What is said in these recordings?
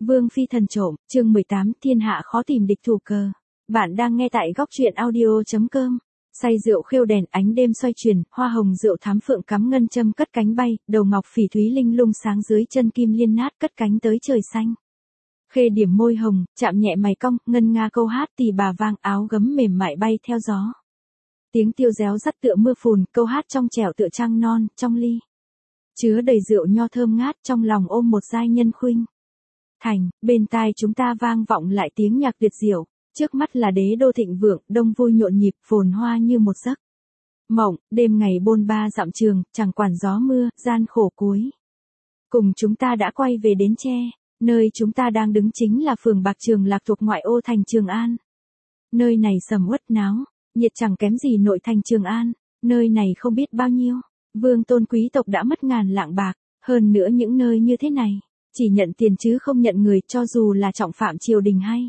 Vương phi thần trộm, chương 18, thiên hạ khó tìm địch thủ cờ. Bạn đang nghe tại góc truyện audio.com. Say rượu khêu đèn, ánh đêm xoay chuyển, hoa hồng rượu thám phượng cắm ngân châm cất cánh bay, đầu ngọc phỉ thúy linh lung sáng dưới chân kim liên nát cất cánh tới trời xanh. Khê điểm môi hồng, chạm nhẹ mày cong, ngân nga câu hát tỳ bà vang, áo gấm mềm mại bay theo gió. Tiếng tiêu réo rắt tựa mưa phùn, câu hát trong trẻo tựa trăng non, trong ly. Chứa đầy rượu nho thơm ngát, trong lòng ôm một giai nhân khuynh. Thành, bên tai chúng ta vang vọng lại tiếng nhạc tuyệt diệu, trước mắt là đế đô thịnh vượng, đông vui nhộn nhịp, phồn hoa như một giấc mộng, đêm ngày bôn ba dặm trường, chẳng quản gió mưa, gian khổ cuối. Cùng chúng ta đã quay về đến Tre, nơi chúng ta đang đứng chính là phường Bạc Trường Lạc thuộc ngoại ô thành Trường An. Nơi này sầm uất náo, nhiệt chẳng kém gì nội thành Trường An, nơi này không biết bao nhiêu vương tôn quý tộc đã mất ngàn lạng bạc, hơn nữa những nơi như thế này chỉ nhận tiền chứ không nhận người, cho dù là trọng phạm triều đình hay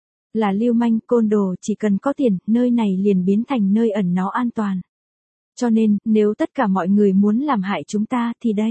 là lưu manh côn đồ, chỉ cần có tiền, nơi này liền biến thành nơi ẩn náu an toàn. Cho nên, nếu tất cả mọi người muốn làm hại chúng ta thì đây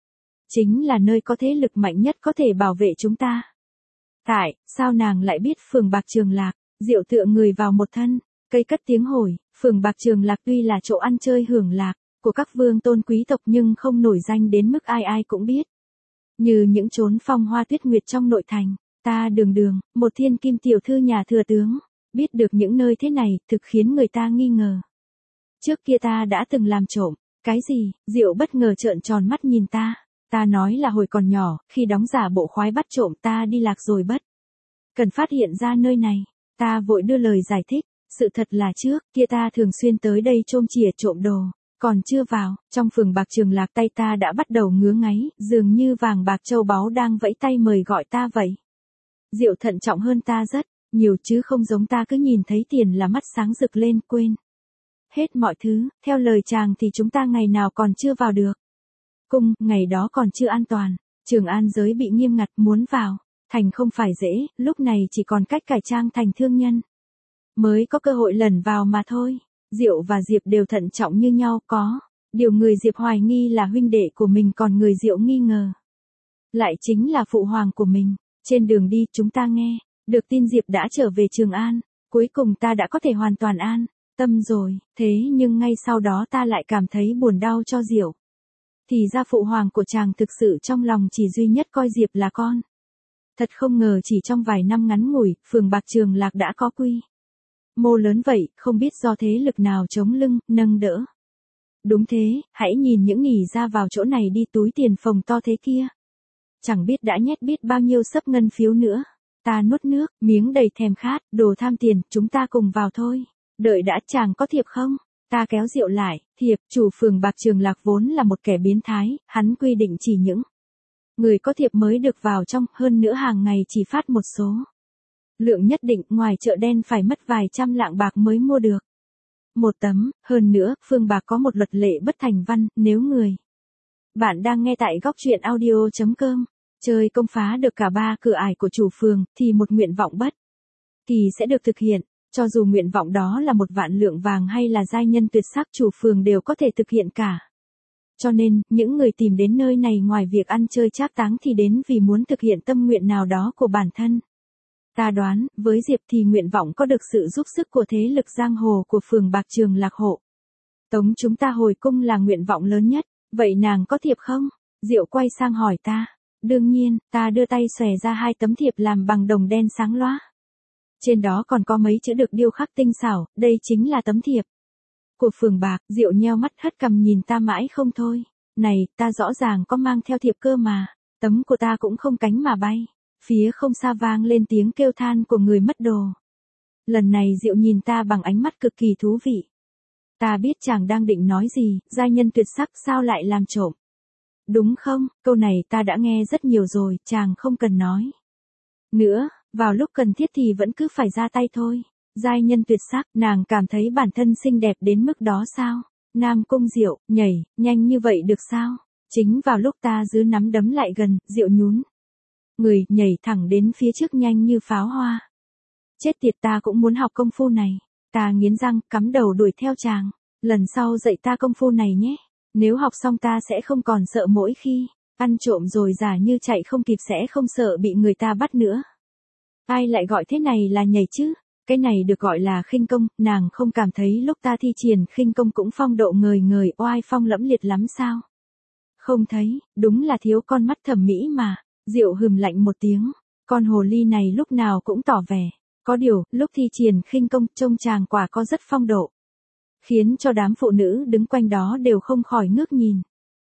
chính là nơi có thế lực mạnh nhất có thể bảo vệ chúng ta. Tại, sao nàng lại biết phường Bạc Trường Lạc? Diệu tựa người vào một thân, cây cất tiếng hồi, phường Bạc Trường Lạc tuy là chỗ ăn chơi hưởng lạc của các vương tôn quý tộc nhưng không nổi danh đến mức ai ai cũng biết. Như những chốn phong hoa tuyết nguyệt trong nội thành, ta đường, một thiên kim tiểu thư nhà thừa tướng, biết được những nơi thế này, thực khiến người ta nghi ngờ. Trước kia ta đã từng làm trộm, cái gì? Diệu bất ngờ trợn tròn mắt nhìn ta. Ta nói là hồi còn nhỏ, khi đóng giả bộ khoái bắt trộm ta đi lạc rồi bất cần phát hiện ra nơi này. Ta vội đưa lời giải thích, sự thật là trước kia ta thường xuyên tới đây trôm chìa trộm đồ. Còn chưa vào, trong phường Bạc Trường Lạc tay ta đã bắt đầu ngứa ngáy, dường như vàng bạc châu báu đang vẫy tay mời gọi ta vậy. Diệu thận trọng hơn ta rất nhiều chứ không giống ta cứ nhìn thấy tiền là mắt sáng rực lên, quên hết mọi thứ, theo lời chàng thì chúng ta ngày nào còn chưa vào được cung, ngày đó còn chưa an toàn, Trường An giới bị nghiêm ngặt, muốn vào thành không phải dễ, lúc này chỉ còn cách cải trang thành thương nhân mới có cơ hội lẩn vào mà thôi. Diệu và Diệp đều thận trọng như nhau, có điều người Diệp hoài nghi là huynh đệ của mình, còn người Diệu nghi ngờ lại chính là phụ hoàng của mình. Trên đường đi chúng ta nghe được tin Diệp đã trở về Trường An, cuối cùng ta đã có thể hoàn toàn an tâm rồi, thế nhưng ngay sau đó ta lại cảm thấy buồn đau cho Diệu. Thì ra phụ hoàng của chàng thực sự trong lòng chỉ duy nhất coi Diệp là con. Thật không ngờ chỉ trong vài năm ngắn ngủi, phường Bạc Trường Lạc đã có quy mô lớn vậy, không biết do thế lực nào chống lưng, nâng đỡ. Đúng thế, hãy nhìn những nghỉ ra vào chỗ này đi, túi tiền phồng to thế kia. Chẳng biết đã nhét biết bao nhiêu xấp ngân phiếu nữa. Ta nuốt nước, miếng đầy thèm khát, đồ tham tiền, chúng ta cùng vào thôi. Đợi đã, chàng có thiệp không? Ta kéo Diệu lại, thiệp, chủ phường Bạc Trường Lạc vốn là một kẻ biến thái, hắn quy định chỉ những người có thiệp mới được vào trong, hơn nữa hàng ngày chỉ phát một số lượng nhất định, ngoài chợ đen phải mất vài trăm lạng bạc mới mua được một tấm. Hơn nữa, phường Bạc có một luật lệ bất thành văn, nếu người bạn đang nghe tại góc truyện audio.com chơi công phá được cả ba cửa ải của chủ phường, thì một nguyện vọng bất kỳ sẽ được thực hiện, cho dù nguyện vọng đó là 1.000.000 lượng vàng hay là giai nhân tuyệt sắc, chủ phường đều có thể thực hiện cả. Cho nên, những người tìm đến nơi này ngoài việc ăn chơi trác táng thì đến vì muốn thực hiện tâm nguyện nào đó của bản thân. Ta đoán, với Diệp thì nguyện vọng có được sự giúp sức của thế lực giang hồ của phường Bạc Trường Lạc hộ tống chúng ta hồi cung là nguyện vọng lớn nhất. Vậy nàng có thiệp không? Diệu quay sang hỏi ta. Đương nhiên, ta đưa tay xòe ra 2 tấm thiệp làm bằng đồng đen sáng loá. Trên đó còn có mấy chữ được điêu khắc tinh xảo, đây chính là tấm thiệp của phường Bạc. Diệu nheo mắt hất cằm nhìn ta mãi không thôi. Này, ta rõ ràng có mang theo thiệp cơ mà. Tấm của ta cũng không cánh mà bay. Phía không xa vang lên tiếng kêu than của người mất đồ. Lần này Diệu nhìn ta bằng ánh mắt cực kỳ thú vị. Ta biết chàng đang định nói gì, giai nhân tuyệt sắc sao lại làm trộm. Đúng không? Câu này ta đã nghe rất nhiều rồi, chàng không cần nói nữa, vào lúc cần thiết thì vẫn cứ phải ra tay thôi. Giai nhân tuyệt sắc, nàng cảm thấy bản thân xinh đẹp đến mức đó sao? Nam Cung Diệu, nhảy, nhanh như vậy được sao? Chính vào lúc ta giữ nắm đấm lại gần, Diệu nhún người, nhảy thẳng đến phía trước nhanh như pháo hoa. Chết tiệt, ta cũng muốn học công phu này. Ta nghiến răng, cắm đầu đuổi theo chàng. Lần sau dạy ta công phu này nhé. Nếu học xong ta sẽ không còn sợ mỗi khi Ăn trộm rồi giả như chạy không kịp sẽ không sợ bị người ta bắt nữa. Ai lại gọi thế này là nhảy chứ? Cái này được gọi là khinh công, nàng không cảm thấy lúc ta thi triển khinh công cũng phong độ ngời ngời oai phong lẫm liệt lắm sao? Không thấy, đúng là thiếu con mắt thẩm mỹ mà. Diệu hừm lạnh một tiếng, con hồ ly này lúc nào cũng tỏ vẻ. Có điều, lúc thi triển khinh công trông chàng quả có rất phong độ. Khiến cho đám phụ nữ đứng quanh đó đều không khỏi ngước nhìn.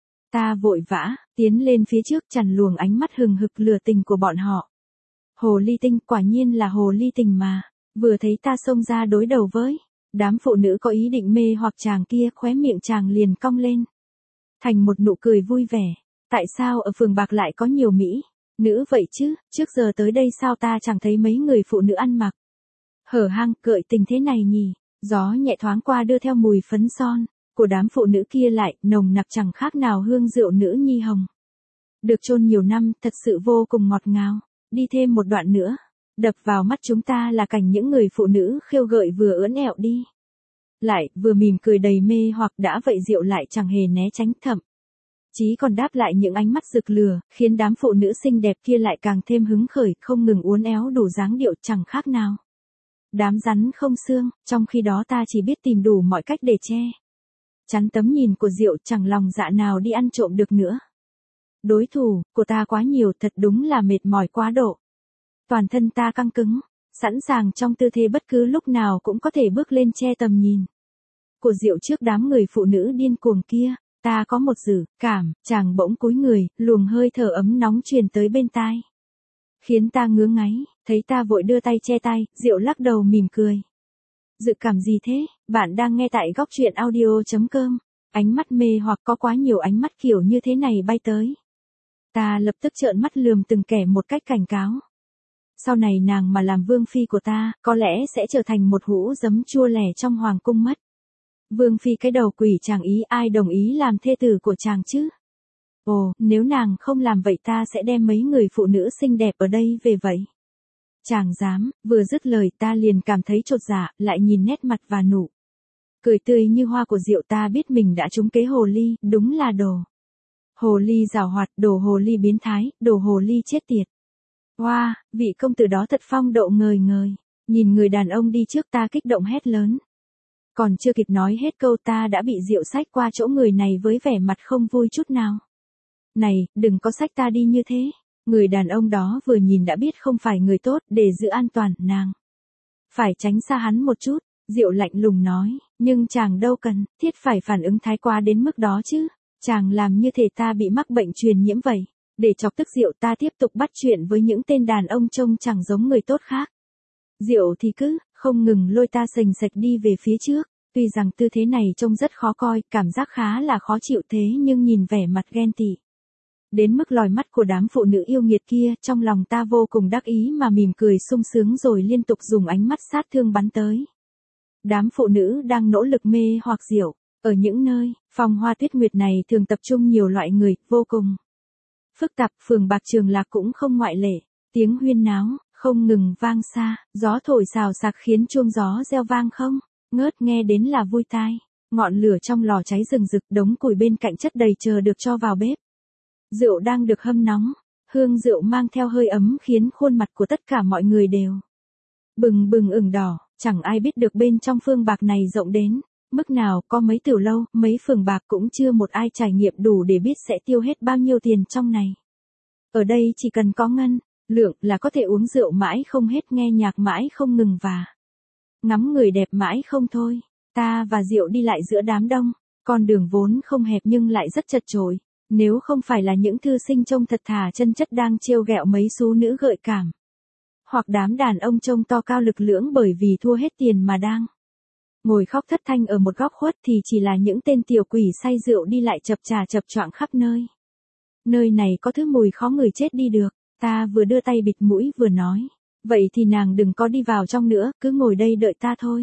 Ta vội vã, tiến lên phía trước chặn luồng ánh mắt hừng hực lừa tình của bọn họ. Hồ ly tinh, quả nhiên là hồ ly tình mà. Vừa thấy ta xông ra đối đầu với. Đám phụ nữ có ý định mê hoặc chàng kia, khóe miệng chàng liền cong lên. Thành một nụ cười vui vẻ. Tại sao ở phường bạc lại có nhiều mỹ nữ vậy chứ? Trước giờ tới đây sao ta chẳng thấy mấy người phụ nữ ăn mặc hở hang cởi tình thế này nhỉ? Gió nhẹ thoáng qua đưa theo mùi phấn son của đám phụ nữ kia lại nồng nặc chẳng khác nào hương rượu nữ nhi hồng. Được chôn nhiều năm, thật sự vô cùng ngọt ngào. Đi thêm một đoạn nữa, đập vào mắt chúng ta là cảnh những người phụ nữ khêu gợi vừa ưỡn ẹo đi lại, vừa mỉm cười đầy mê hoặc, đã vậy Diệu lại chẳng hề né tránh, thậm chí còn đáp lại những ánh mắt rực lửa, khiến đám phụ nữ xinh đẹp kia lại càng thêm hứng khởi, không ngừng uốn éo đủ dáng điệu chẳng khác nào đám rắn không xương. Trong khi đó ta chỉ biết tìm đủ mọi cách để che chắn tấm nhìn của Diệu, chẳng lòng dạ nào đi ăn trộm được nữa. Đối thủ của ta quá nhiều, thật đúng là mệt mỏi quá độ. Toàn thân ta căng cứng, sẵn sàng trong tư thế bất cứ lúc nào cũng có thể bước lên che tầm nhìn của Diệu trước đám người phụ nữ điên cuồng kia. Ta có một dự cảm, chàng bỗng cúi người, luồng hơi thở ấm nóng truyền tới bên tai, khiến ta ngứa ngáy. Thấy ta vội đưa tay che tay, Diệu lắc đầu mỉm cười. Dự cảm gì thế? Bạn đang nghe tại góc truyện audio.com. Ánh mắt mê hoặc, có quá nhiều ánh mắt kiểu như thế này bay tới. Ta lập tức trợn mắt lườm từng kẻ một cách cảnh cáo. Sau này nàng mà làm vương phi của ta, có lẽ sẽ trở thành một hũ giấm chua lẻ trong hoàng cung mất. Vương phi cái đầu quỷ, chàng ý ai đồng ý làm thê tử của chàng chứ? Ồ, nếu nàng không làm vậy ta sẽ đem mấy người phụ nữ xinh đẹp ở đây về vậy. Chàng dám? Vừa dứt lời ta liền cảm thấy chột dạ, lại nhìn nét mặt và nụ cười tươi như hoa của Diệu, ta biết mình đã trúng kế hồ ly, đúng là đồ hồ ly giảo hoạt, đồ hồ ly biến thái, đồ hồ ly chết tiệt. Wow, vị công tử đó thật phong độ ngời ngời. Nhìn người đàn ông đi trước, ta kích động hét lớn. Còn chưa kịp nói hết câu ta đã bị Diệu xách qua chỗ người này với vẻ mặt không vui chút nào. Này, đừng có xách ta đi như thế. Người đàn ông đó vừa nhìn đã biết không phải người tốt, để giữ an toàn, nàng phải tránh xa hắn một chút. Diệu lạnh lùng nói, nhưng chàng đâu cần thiết phải phản ứng thái quá đến mức đó chứ. Chàng làm như thể ta bị mắc bệnh truyền nhiễm vậy. Để chọc tức Diệu, ta tiếp tục bắt chuyện với những tên đàn ông trông chẳng giống người tốt khác. Diệu thì cứ không ngừng lôi ta sềnh sạch đi về phía trước. Tuy rằng tư thế này trông rất khó coi, cảm giác khá là khó chịu, thế nhưng nhìn vẻ mặt ghen tị đến mức lòi mắt của đám phụ nữ yêu nghiệt kia, trong lòng ta vô cùng đắc ý mà mỉm cười sung sướng, rồi liên tục dùng ánh mắt sát thương bắn tới đám phụ nữ đang nỗ lực mê hoặc Diệu. Ở những nơi phong hoa tuyết nguyệt này thường tập trung nhiều loại người vô cùng phức tạp, phường bạc Trường Lạc cũng không ngoại lệ. Tiếng huyên náo không ngừng vang xa, gió thổi xào xạc khiến chuông gió reo vang không ngớt, nghe đến là vui tai. Ngọn lửa trong lò cháy rừng rực, đống củi bên cạnh chất đầy chờ được cho vào bếp. Rượu đang được hâm nóng, hương rượu mang theo hơi ấm khiến khuôn mặt của tất cả mọi người đều bừng bừng ửng đỏ. Chẳng ai biết được bên trong phường bạc này rộng đến mức nào, có mấy tiểu lâu, mấy phường bạc cũng chưa một ai trải nghiệm đủ để biết sẽ tiêu hết bao nhiêu tiền trong này. Ở đây chỉ cần có ngân lượng là có thể uống rượu mãi không hết, nghe nhạc mãi không ngừng và ngắm người đẹp mãi không thôi. Ta và Diệu đi lại giữa đám đông, con đường vốn không hẹp nhưng lại rất chật chội. Nếu không phải là những thư sinh trông thật thà chân chất đang trêu ghẹo mấy xú nữ gợi cảm, hoặc đám đàn ông trông to cao lực lưỡng bởi vì thua hết tiền mà đang ngồi khóc thất thanh ở một góc khuất, thì chỉ là những tên tiểu quỷ say rượu đi lại chập chà chập choạng khắp nơi. Nơi này có thứ mùi khó ngửi chết đi được. Ta vừa đưa tay bịt mũi vừa nói, vậy thì nàng đừng có đi vào trong nữa, cứ ngồi đây đợi ta thôi.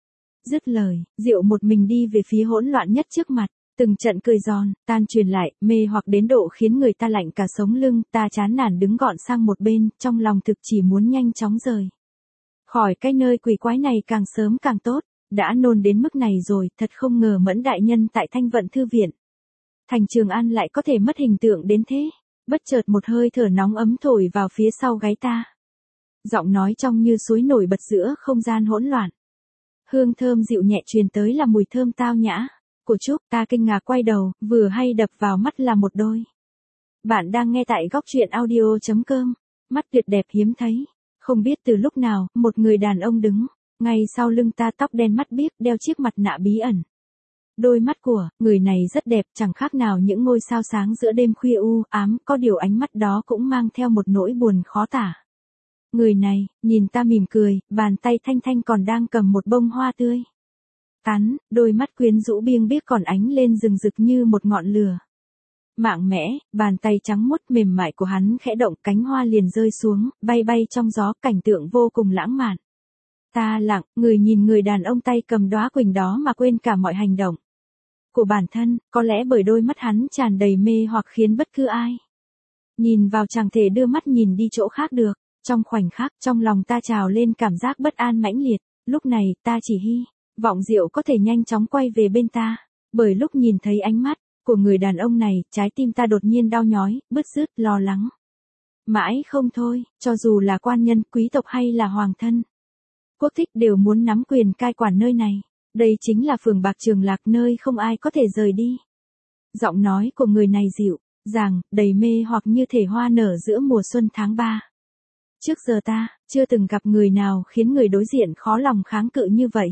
Dứt lời, Diệu một mình đi về phía hỗn loạn nhất trước mặt. Từng trận cười giòn tan truyền lại, mê hoặc đến độ khiến người ta lạnh cả sống lưng. Ta chán nản đứng gọn sang một bên, trong lòng thực chỉ muốn nhanh chóng rời khỏi cái nơi quỷ quái này càng sớm càng tốt. Đã nôn đến mức này rồi, thật không ngờ Mẫn đại nhân tại Thanh Vận thư viện Thành Trường An lại có thể mất hình tượng đến thế. Bất chợt một hơi thở nóng ấm thổi vào phía sau gáy ta. Giọng nói trong như suối nổi bật giữa không gian hỗn loạn. Hương thơm dịu nhẹ truyền tới là mùi thơm tao nhã của Trúc. Ta kinh ngạc quay đầu, vừa hay đập vào mắt là một đôi. Bạn đang nghe tại góc truyện audio.com. Mắt tuyệt đẹp hiếm thấy. Không biết từ lúc nào, một người đàn ông đứng ngay sau lưng ta, tóc đen mắt biếc, đeo chiếc mặt nạ bí ẩn. Đôi mắt của người này rất đẹp, chẳng khác nào những ngôi sao sáng giữa đêm khuya u ám, có điều ánh mắt đó cũng mang theo một nỗi buồn khó tả. Người này, nhìn ta mỉm cười, bàn tay thanh thanh còn đang cầm một bông hoa tươi. Cắn, đôi mắt quyến rũ biêng biếc còn ánh lên rừng rực như một ngọn lửa. Mạng mẽ, bàn tay trắng muốt mềm mại của hắn khẽ động, cánh hoa liền rơi xuống, bay bay trong gió, cảnh tượng vô cùng lãng mạn. Ta lặng, người nhìn người đàn ông tay cầm đóa quỳnh đó mà quên cả mọi hành động của bản thân, có lẽ bởi đôi mắt hắn tràn đầy mê hoặc khiến bất cứ ai nhìn vào chẳng thể đưa mắt nhìn đi chỗ khác được. Trong khoảnh khắc, trong lòng ta trào lên cảm giác bất an mãnh liệt. Lúc này, ta chỉ hy vọng Diệu có thể nhanh chóng quay về bên ta. Bởi lúc nhìn thấy ánh mắt của người đàn ông này, trái tim ta đột nhiên đau nhói, bứt rứt, lo lắng. Mãi không thôi, cho dù là quan nhân, quý tộc hay là hoàng thân quốc thích đều muốn nắm quyền cai quản nơi này. Đây chính là phường Bạc Trường Lạc, nơi không ai có thể rời đi. Giọng nói của người này dịu dàng, đầy mê hoặc như thể hoa nở giữa mùa xuân tháng 3. Trước giờ ta chưa từng gặp người nào khiến người đối diện khó lòng kháng cự như vậy.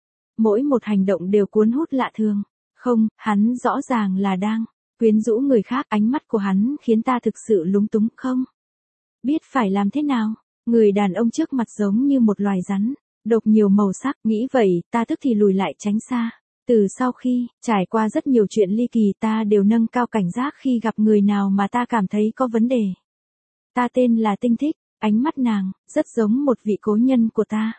Mỗi một hành động đều cuốn hút lạ thường. Không, hắn rõ ràng là đang quyến rũ người khác. Ánh mắt của hắn khiến ta thực sự lúng túng, không biết phải làm thế nào. Người đàn ông trước mặt giống như một loài rắn độc nhiều màu sắc. Nghĩ vậy, ta tức thì lùi lại tránh xa. Từ sau khi trải qua rất nhiều chuyện ly kỳ, ta đều nâng cao cảnh giác khi gặp người nào mà ta cảm thấy có vấn đề. Ta tên là Tinh Thích. Ánh mắt nàng rất giống một vị cố nhân của ta.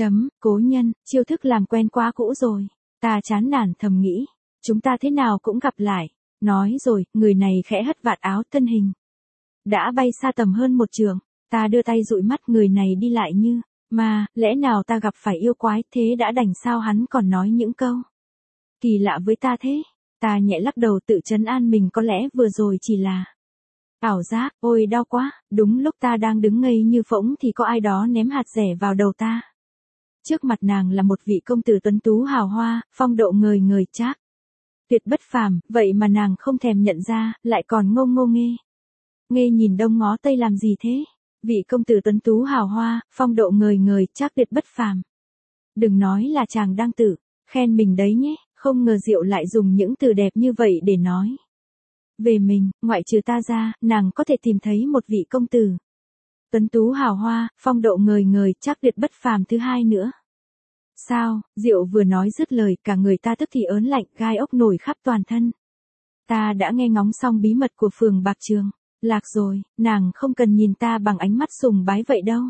Cố nhân, chiêu thức làm quen quá cũ rồi. Ta chán nản thầm nghĩ, chúng ta thế nào cũng gặp lại. Nói rồi, người này khẽ hất vạt áo, thân hình đã bay xa tầm hơn một trượng. Ta đưa tay dụi mắt, người này đi lại như mà, lẽ nào ta gặp phải yêu quái, thế đã đành sao hắn còn nói những câu kỳ lạ với ta thế. Ta nhẹ lắc đầu tự trấn an mình, có lẽ vừa rồi chỉ là ảo giác. Ôi đau quá. Đúng lúc ta đang đứng ngây như phỗng thì có ai đó ném hạt dẻ vào đầu ta. Trước mặt nàng là một vị công tử tuấn tú hào hoa, phong độ ngời ngời, trác tuyệt bất phàm, vậy mà nàng không thèm nhận ra, lại còn ngô ngô nghê nghê nhìn đông ngó tây làm gì thế. Vị công tử tuấn tú hào hoa, phong độ ngời ngời, trác tuyệt bất phàm. Đừng nói là chàng đang tự khen mình đấy nhé. Không ngờ Diệu lại dùng những từ đẹp như vậy để nói về mình. Ngoại trừ ta ra, nàng có thể tìm thấy một vị công tử tuấn tú hào hoa, phong độ ngời ngời, trác tuyệt bất phàm thứ hai nữa. Sao? Diệu vừa nói dứt lời, cả người ta tức thì ớn lạnh, gai ốc nổi khắp toàn thân. Ta đã nghe ngóng xong bí mật của phường Bạc Trường Lạc rồi, nàng không cần nhìn ta bằng ánh mắt sùng bái vậy đâu.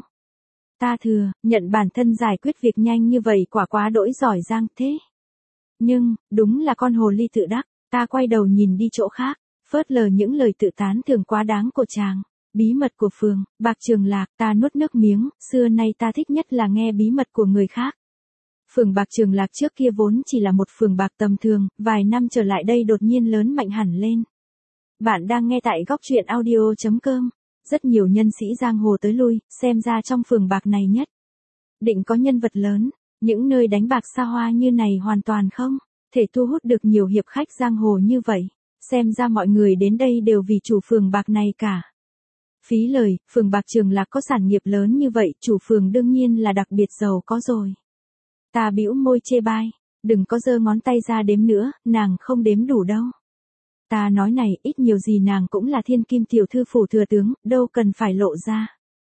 Ta thừa nhận bản thân giải quyết việc nhanh như vậy quả quá đỗi giỏi giang thế. Nhưng, đúng là con hồ ly tự đắc. Ta quay đầu nhìn đi chỗ khác, phớt lờ những lời tự tán thường quá đáng của chàng. Bí mật của phường Bạc Trường Lạc. Ta nuốt nước miếng, xưa nay ta thích nhất là nghe bí mật của người khác. Phường Bạc Trường Lạc trước kia vốn chỉ là một phường bạc tầm thường, vài năm trở lại đây đột nhiên lớn mạnh hẳn lên. Bạn đang nghe tại góc truyện audio.com. Rất nhiều nhân sĩ giang hồ tới lui, xem ra trong phường bạc này nhất định có nhân vật lớn. Những nơi đánh bạc xa hoa như này hoàn toàn không thể thu hút được nhiều hiệp khách giang hồ như vậy. Xem ra mọi người đến đây đều vì chủ phường bạc này cả. Phí lời, phường Bạc Trường Lạc có sản nghiệp lớn như vậy, chủ phường đương nhiên là đặc biệt giàu có rồi. Ta bĩu môi chê bai, đừng có giơ ngón tay ra đếm nữa, nàng không đếm đủ đâu. Ta nói này, ít nhiều gì nàng cũng là thiên kim tiểu thư phủ thừa tướng, đâu cần phải lộ ra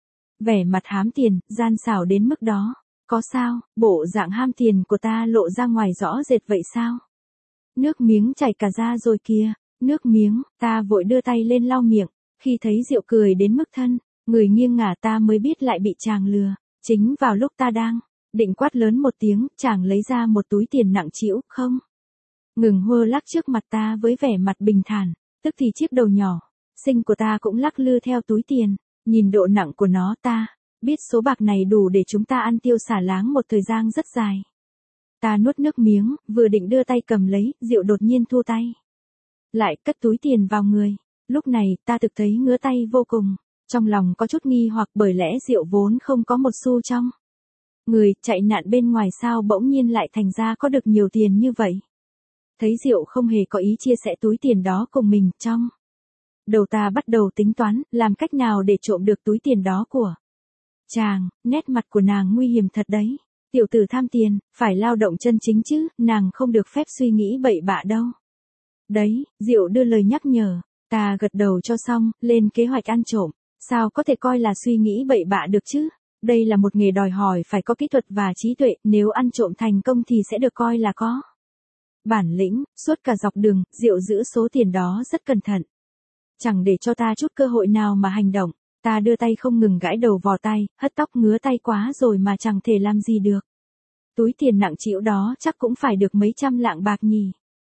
vẻ mặt hám tiền, gian xảo đến mức đó. Có sao, bộ dạng ham tiền của ta lộ ra ngoài rõ rệt vậy sao? Nước miếng chảy cả ra rồi kìa. Nước miếng, ta vội đưa tay lên lau miệng. Khi thấy Diệu cười đến mức thân, người nghiêng ngả, ta mới biết lại bị chàng lừa. Chính vào lúc ta đang định quát lớn một tiếng, chàng lấy ra một túi tiền nặng trĩu, không ngừng hơ lắc trước mặt ta với vẻ mặt bình thản. Tức thì chiếc đầu nhỏ xinh của ta cũng lắc lư theo túi tiền. Nhìn độ nặng của nó, ta biết số bạc này đủ để chúng ta ăn tiêu xả láng một thời gian rất dài. Ta nuốt nước miếng, vừa định đưa tay cầm lấy, Diệu đột nhiên thu tay lại cất túi tiền vào người. Lúc này, ta thực thấy ngứa tay vô cùng. Trong lòng có chút nghi hoặc bởi lẽ Diệu vốn không có một xu trong người, chạy nạn bên ngoài sao bỗng nhiên lại thành ra có được nhiều tiền như vậy. Thấy Diệu không hề có ý chia sẻ túi tiền đó cùng mình, trong đầu ta bắt đầu tính toán, làm cách nào để trộm được túi tiền đó của chàng. Nét mặt của nàng nguy hiểm thật đấy. Tiểu tử tham tiền, phải lao động chân chính chứ, nàng không được phép suy nghĩ bậy bạ đâu. Đấy, Diệu đưa lời nhắc nhở, ta gật đầu cho xong, lên kế hoạch ăn trộm. Sao có thể coi là suy nghĩ bậy bạ được chứ? Đây là một nghề đòi hỏi phải có kỹ thuật và trí tuệ, nếu ăn trộm thành công thì sẽ được coi là có bản lĩnh. Suốt cả dọc đường, Diệu giữ số tiền đó rất cẩn thận. Chẳng để cho ta chút cơ hội nào mà hành động. Ta đưa tay không ngừng gãi đầu vò tay, hất tóc ngứa tay quá rồi mà chẳng thể làm gì được. Túi tiền nặng trĩu đó chắc cũng phải được mấy trăm lạng bạc nhỉ.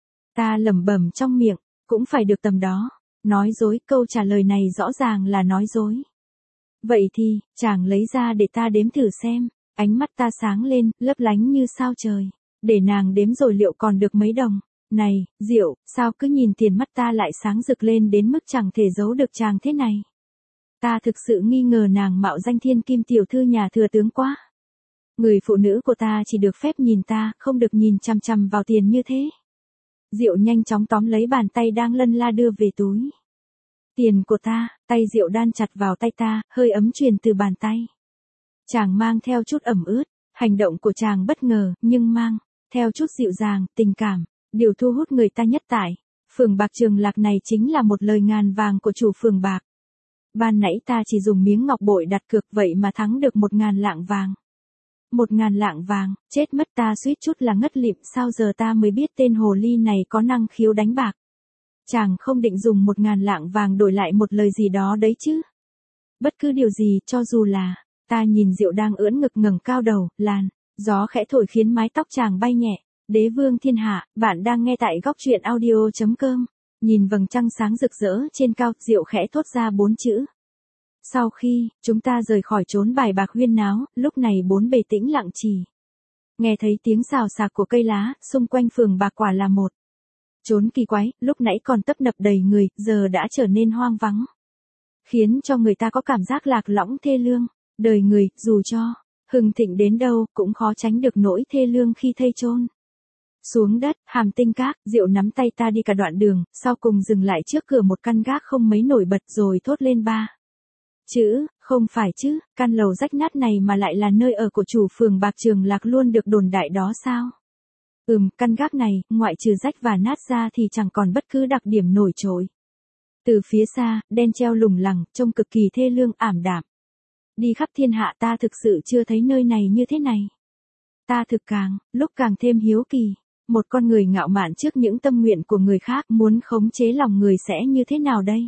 Ta lẩm bẩm trong miệng, cũng phải được tầm đó. Nói dối, câu trả lời này rõ ràng là nói dối. Vậy thì, chàng lấy ra để ta đếm thử xem. Ánh mắt ta sáng lên, lấp lánh như sao trời. Để nàng đếm rồi liệu còn được mấy đồng. Này, Diệu, sao cứ nhìn tiền mắt ta lại sáng rực lên đến mức chẳng thể giấu được chàng thế này. Ta thực sự nghi ngờ nàng mạo danh thiên kim tiểu thư nhà thừa tướng quá. Người phụ nữ của ta chỉ được phép nhìn ta, không được nhìn chằm chằm vào tiền như thế. Diệu nhanh chóng tóm lấy bàn tay đang lân la đưa về túi tiền của ta, tay Diệu đan chặt vào tay ta, hơi ấm truyền từ bàn tay. Chàng mang theo chút ẩm ướt, hành động của chàng bất ngờ, nhưng mang theo chút dịu dàng, tình cảm, điều thu hút người ta nhất tại phường bạc Trường Lạc này chính là một lời ngàn vàng của chủ phường bạc. Ban nãy ta chỉ dùng miếng ngọc bội đặt cược vậy mà thắng được 1.000 lạng vàng. 1.000 lạng vàng, chết mất, ta suýt chút là ngất lịm, sao giờ ta mới biết tên hồ ly này có năng khiếu đánh bạc. Chàng không định dùng 1.000 lạng vàng đổi lại một lời gì đó đấy chứ. Bất cứ điều gì, cho dù là, ta nhìn Diệu đang ưỡn ngực ngẩng cao đầu, làn gió khẽ thổi khiến mái tóc chàng bay nhẹ. Đế vương thiên hạ, bạn đang nghe tại góc truyện audio.com. Nhìn vầng trăng sáng rực rỡ trên cao, Diệu khẽ thốt ra 4 chữ. Sau khi, chúng ta rời khỏi chốn bài bạc huyên náo, lúc này bốn bề tĩnh lặng chỉ. Nghe thấy tiếng xào xạc của cây lá, xung quanh phường bạc quả là một chốn kỳ quái, lúc nãy còn tấp nập đầy người, giờ đã trở nên hoang vắng. Khiến cho người ta có cảm giác lạc lõng thê lương. Đời người, dù cho hưng thịnh đến đâu, cũng khó tránh được nỗi thê lương khi thây chôn xuống đất. Hàm Tinh Các, Diệu nắm tay ta đi cả đoạn đường, sau cùng dừng lại trước cửa một căn gác không mấy nổi bật rồi thốt lên 3 chữ. Không phải chứ, căn lầu rách nát này mà lại là nơi ở của chủ phường bạc Trường Lạc luôn được đồn đại đó sao? Căn gác này, ngoại trừ rách và nát ra thì chẳng còn bất cứ đặc điểm nổi trội. Từ phía xa, đen treo lủng lẳng, trông cực kỳ thê lương ảm đạm. Đi khắp thiên hạ ta thực sự chưa thấy nơi này như thế này. Ta thực lúc càng thêm hiếu kỳ. Một con người ngạo mạn trước những tâm nguyện của người khác, muốn khống chế lòng người sẽ như thế nào đây?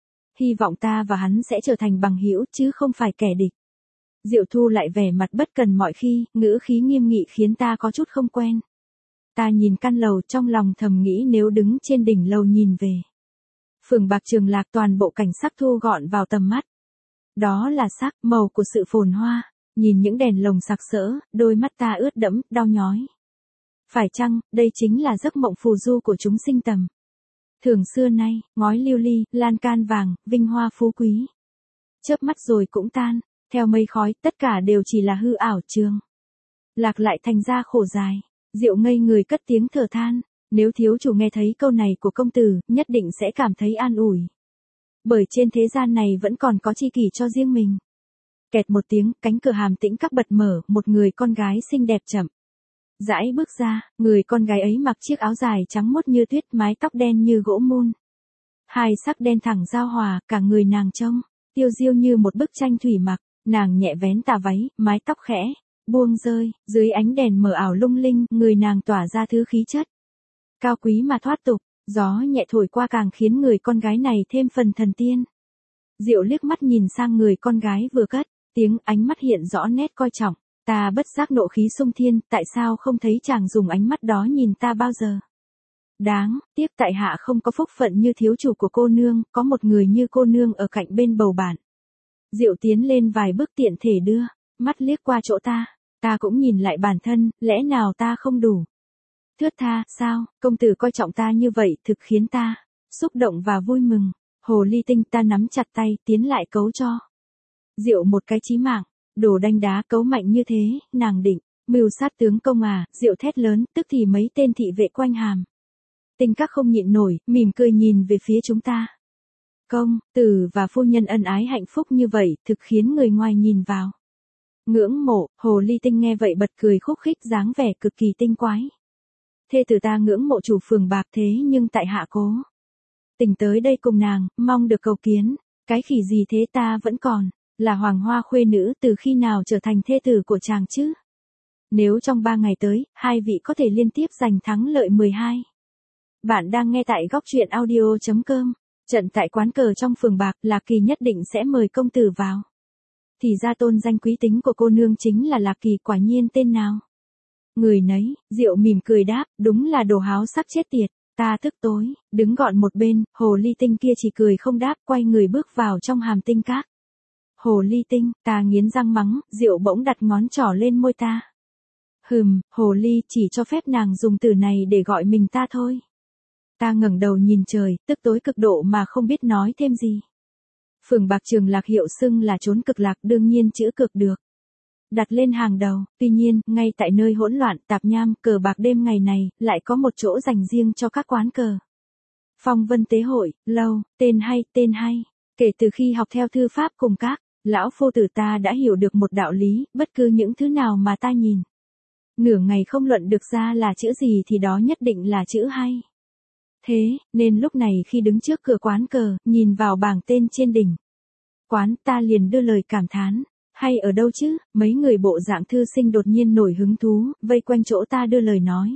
Hy vọng ta và hắn sẽ trở thành bằng hữu chứ không phải kẻ địch. Diệu thu lại vẻ mặt bất cần mọi khi, ngữ khí nghiêm nghị khiến ta có chút không quen. Ta nhìn căn lầu trong lòng thầm nghĩ nếu đứng trên đỉnh lầu nhìn về phường bạc Trường Lạc, toàn bộ cảnh sắc thu gọn vào tầm mắt. Đó là sắc màu của sự phồn hoa. Nhìn những đèn lồng sặc sỡ, đôi mắt ta ướt đẫm, đau nhói. Phải chăng, đây chính là giấc mộng phù du của chúng sinh tầm thường xưa nay, ngói lưu ly, lan can vàng, vinh hoa phú quý. Chớp mắt rồi cũng tan, theo mây khói, tất cả đều chỉ là hư ảo. Trường Lạc lại thành ra khổ dài. Diệu ngây người cất tiếng thở than. Nếu thiếu chủ nghe thấy câu này của công tử, nhất định sẽ cảm thấy an ủi. Bởi trên thế gian này vẫn còn có tri kỷ cho riêng mình. Kẹt một tiếng, cánh cửa Hàm Tĩnh Các bật mở, một người con gái xinh đẹp chậm rãi bước ra. Người con gái ấy mặc chiếc áo dài trắng muốt như tuyết, mái tóc đen như gỗ mun. Hai sắc đen thẳng giao hòa, cả người nàng trông tiêu diêu như một bức tranh thủy mặc. Nàng nhẹ vén tà váy, mái tóc khẽ buông rơi, dưới ánh đèn mờ ảo lung linh, người nàng tỏa ra thứ khí chất cao quý mà thoát tục. Gió nhẹ thổi qua càng khiến người con gái này thêm phần thần tiên. Diệu liếc mắt nhìn sang người con gái vừa cất tiếng, ánh mắt hiện rõ nét coi trọng. Ta bất giác nộ khí xung thiên, tại sao không thấy chàng dùng ánh mắt đó nhìn ta bao giờ? Đáng tiếc tại hạ không có phúc phận như thiếu chủ của cô nương, có một người như cô nương ở cạnh bên bầu bạn. Diệu tiến lên vài bước tiện thể đưa mắt liếc qua chỗ ta. Ta cũng nhìn lại bản thân, lẽ nào ta không đủ thướt tha, sao? Công tử coi trọng ta như vậy thực khiến ta xúc động và vui mừng. Hồ ly tinh, ta nắm chặt tay, tiến lại cấu cho Diệu một cái chí mạng. Đồ đanh đá, cấu mạnh như thế, nàng định mưu sát tướng công à? Diệu thét lớn, tức thì mấy tên thị vệ quanh hàm Tinh các không nhịn nổi, mỉm cười nhìn về phía chúng ta. Công tử và phu nhân ân ái hạnh phúc như vậy, thực khiến người ngoài nhìn vào ngưỡng mộ. Hồ ly tinh nghe vậy bật cười khúc khích, dáng vẻ cực kỳ tinh quái. Thê tử ta ngưỡng mộ chủ phường bạc, thế nhưng tại hạ cố tình tới đây cùng nàng, mong được cầu kiến. Cái khỉ gì thế, ta vẫn còn là hoàng hoa khuê nữ, từ khi nào trở thành thê tử của chàng chứ? Nếu trong 3 ngày tới, hai vị có thể liên tiếp giành thắng lợi 12. Bạn đang nghe tại góc truyện audio.com. Trận tại quán cờ trong phường bạc, Lạc Kỳ nhất định sẽ mời công tử vào. Thì ra tôn danh quý tính của cô nương chính là Lạc Kỳ, quả nhiên tên nào người nấy. Diệu mỉm cười đáp, đúng là đồ háo sắc chết tiệt. Ta thức tối, đứng gọn một bên. Hồ ly tinh kia chỉ cười không đáp, quay người bước vào trong hàm tinh các. Hồ ly tinh, ta nghiến răng mắng. Diệu bỗng đặt ngón trỏ lên môi ta. Hồ ly, chỉ cho phép nàng dùng từ này để gọi mình ta thôi. Ta ngẩng đầu nhìn trời, tức tối cực độ mà không biết nói thêm gì. Phường bạc Trường Lạc hiệu xưng là chốn cực lạc, đương nhiên chữ cực được đặt lên hàng đầu. Tuy nhiên, ngay tại nơi hỗn loạn, tạp nham, cờ bạc đêm ngày này, lại có một chỗ dành riêng cho các quán cờ. Phong Vân Tế Hội, lâu, tên hay. Kể từ khi học theo thư pháp cùng các lão phu tử, ta đã hiểu được một đạo lý, bất cứ những thứ nào mà ta nhìn nửa ngày không luận được ra là chữ gì thì đó nhất định là chữ hay. Thế, nên lúc này khi đứng trước cửa quán cờ, nhìn vào bảng tên trên đỉnh quán, ta liền đưa lời cảm thán. Hay ở đâu chứ? Mấy người bộ dạng thư sinh đột nhiên nổi hứng thú, vây quanh chỗ ta đưa lời nói.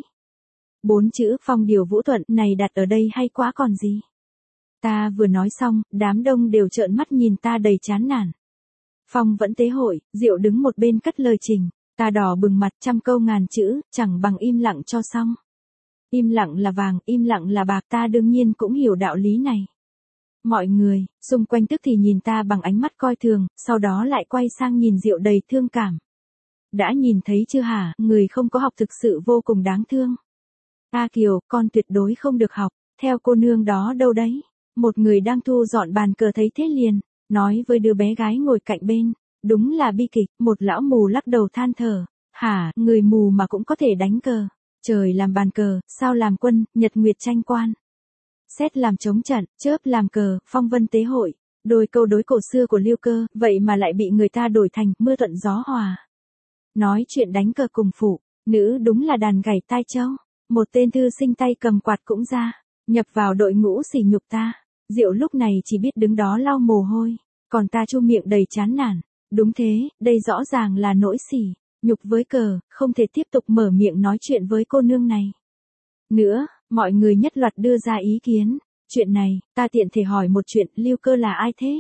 4 chữ Phong Điều Vũ Thuận này đặt ở đây hay quá còn gì. Ta vừa nói xong, đám đông đều trợn mắt nhìn ta đầy chán nản. Phong Vẫn Tế Hội, Diệu đứng một bên cất lời trình. Ta đỏ bừng mặt, trăm câu ngàn chữ, chẳng bằng im lặng cho xong. Im lặng là vàng, im lặng là bạc, ta đương nhiên cũng hiểu đạo lý này. Mọi người xung quanh tức thì nhìn ta bằng ánh mắt coi thường, sau đó lại quay sang nhìn Diệu đầy thương cảm. Đã nhìn thấy chưa hả, người không có học thực sự vô cùng đáng thương. A Kiều, con tuyệt đối không được học, theo cô nương đó đâu đấy. Một người đang thu dọn bàn cờ thấy thế liền nói với đứa bé gái ngồi cạnh bên. Đúng là bi kịch. Một lão mù lắc đầu than thở. Hả, người mù mà cũng có thể đánh cờ. Trời làm bàn cờ, sao làm quân, nhật nguyệt tranh quan. Xét làm chống trận, chớp làm cờ, phong vân tế hội. Đôi câu đối cổ xưa của Lưu Cơ, vậy mà lại bị người ta đổi thành mưa thuận gió hòa. Nói chuyện đánh cờ cùng phụ nữ đúng là đàn gảy tai trâu. Một tên thư sinh tay cầm quạt cũng ra, nhập vào đội ngũ sỉ nhục ta. Diệu lúc này chỉ biết đứng đó lau mồ hôi, còn ta chu miệng đầy chán nản. Đúng thế, đây rõ ràng là nỗi sỉ nhục với cờ, không thể tiếp tục mở miệng nói chuyện với cô nương này nữa. Mọi người nhất loạt đưa ra ý kiến. Chuyện này, ta tiện thể hỏi một chuyện, Lưu Cơ là ai thế?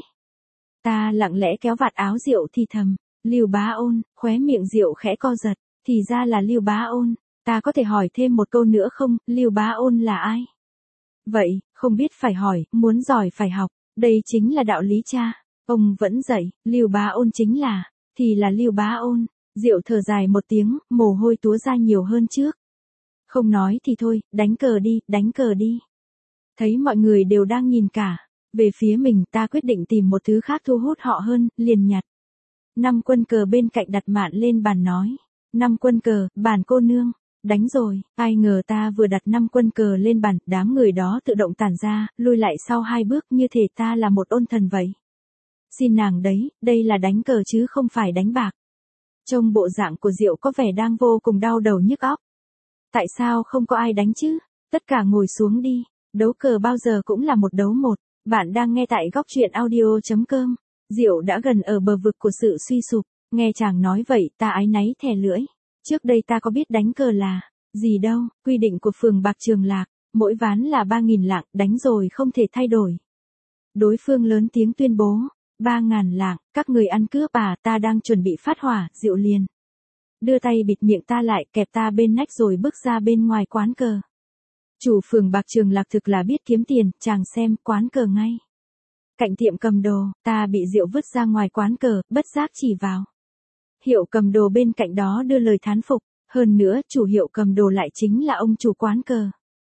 Ta lặng lẽ kéo vạt áo Diệu thì thầm, Lưu Bá Ôn. Khóe miệng Diệu khẽ co giật, thì ra là Lưu Bá Ôn. Ta có thể hỏi thêm một câu nữa không, Lưu Bá Ôn là ai? Vậy, không biết phải hỏi, muốn giỏi phải học, đây chính là đạo lý cha. Ông vẫn dạy, Lưu Bá Ôn chính là, thì là Lưu Bá Ôn. Diệu thở dài một tiếng, mồ hôi túa ra nhiều hơn trước. Không nói thì thôi, đánh cờ đi, đánh cờ đi. Thấy mọi người đều đang nhìn cả về phía mình, ta quyết định tìm một thứ khác thu hút họ hơn, liền nhặt 5 quân cờ bên cạnh đặt mạn lên bàn nói. 5 quân cờ, bàn cô nương. Đánh rồi. Ai ngờ ta vừa đặt 5 quân cờ lên bàn, đám người đó tự động tản ra, lui lại sau 2 bước như thể ta là một ôn thần vậy. Xin nàng đấy, đây là đánh cờ chứ không phải đánh bạc. Trông bộ dạng của Diệu có vẻ đang vô cùng đau đầu nhức óc. Tại sao không có ai đánh chứ? Tất cả ngồi xuống đi. Đấu cờ bao giờ cũng là một đấu một. Bạn đang nghe tại góc truyện audio.com. Diệu đã gần ở bờ vực của sự suy sụp. Nghe chàng nói vậy, ta áy náy thè lưỡi. Trước đây ta có biết đánh cờ là gì đâu. Quy định của phường bạc Trường Lạc, mỗi ván là 3.000 lạng, đánh rồi không thể thay đổi. Đối phương lớn tiếng tuyên bố, 3.000 lạng, các người ăn cướp à? Ta đang chuẩn bị phát hỏa. Diệu liền đưa tay bịt miệng ta lại, kẹp ta bên nách rồi bước ra bên ngoài quán cờ. Chủ phường bạc Trường Lạc thực là biết kiếm tiền, chàng xem, quán cờ ngay cạnh tiệm cầm đồ. Ta bị Diệu vứt ra ngoài quán cờ, bất giác chỉ vào hiệu cầm đồ bên cạnh đó đưa lời thán phục. Hơn nữa, chủ hiệu cầm đồ lại chính là ông chủ quán cờ.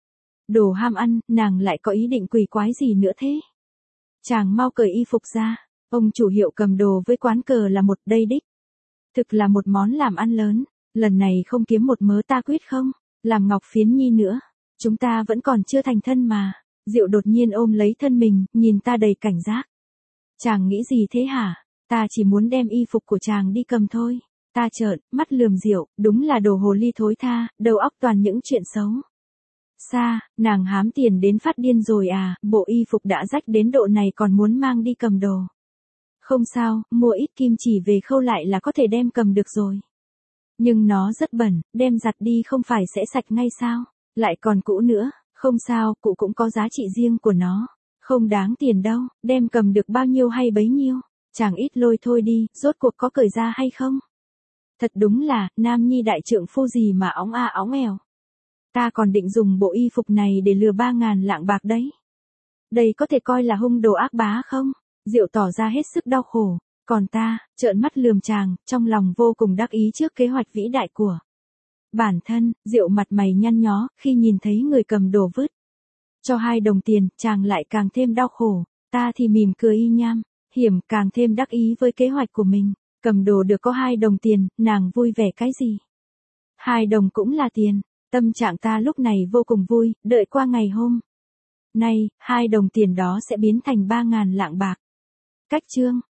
Đồ ham ăn, nàng lại có ý định quỷ quái gì nữa thế? Chàng mau cởi y phục ra. Ông chủ hiệu cầm đồ với quán cờ là một đây đích. Thực là một món làm ăn lớn. Lần này không kiếm một mớ ta quyết không? Làm Ngọc Phiến Nhi nữa. Chúng ta vẫn còn chưa thành thân mà. Diệu đột nhiên ôm lấy thân mình, nhìn ta đầy cảnh giác. Chàng nghĩ gì thế hả? Ta chỉ muốn đem y phục của chàng đi cầm thôi. Ta trợn, mắt lườm Diệu, đúng là đồ hồ ly thối tha, đầu óc toàn những chuyện xấu. Sa, nàng hám tiền đến phát điên rồi à, bộ y phục đã rách đến độ này còn muốn mang đi cầm đồ. Không sao, mua ít kim chỉ về khâu lại là có thể đem cầm được rồi. Nhưng nó rất bẩn, đem giặt đi không phải sẽ sạch ngay sao? Lại còn cũ nữa, không sao, cụ cũng có giá trị riêng của nó. Không đáng tiền đâu, đem cầm được bao nhiêu hay bấy nhiêu. Chàng ít lôi thôi đi, rốt cuộc có cởi ra hay không? Thật đúng là, nam nhi đại trượng phu gì mà óng a óng ẻo. Ta còn định dùng bộ y phục này để lừa 3.000 lạng bạc đấy. Đây có thể coi là hung đồ ác bá không? Diệu tỏ ra hết sức đau khổ. Còn ta, trợn mắt lườm chàng, trong lòng vô cùng đắc ý trước kế hoạch vĩ đại của bản thân. Diệu mặt mày nhăn nhó, khi nhìn thấy người cầm đồ vứt cho 2 đồng tiền, chàng lại càng thêm đau khổ. Ta thì mỉm cười y nham, hiểm càng thêm đắc ý với kế hoạch của mình. Cầm đồ được có 2 đồng tiền, nàng vui vẻ cái gì? 2 đồng cũng là tiền. Tâm trạng ta lúc này vô cùng vui, đợi qua ngày hôm nay, 2 đồng tiền đó sẽ biến thành 3.000 lạng bạc. Cách chương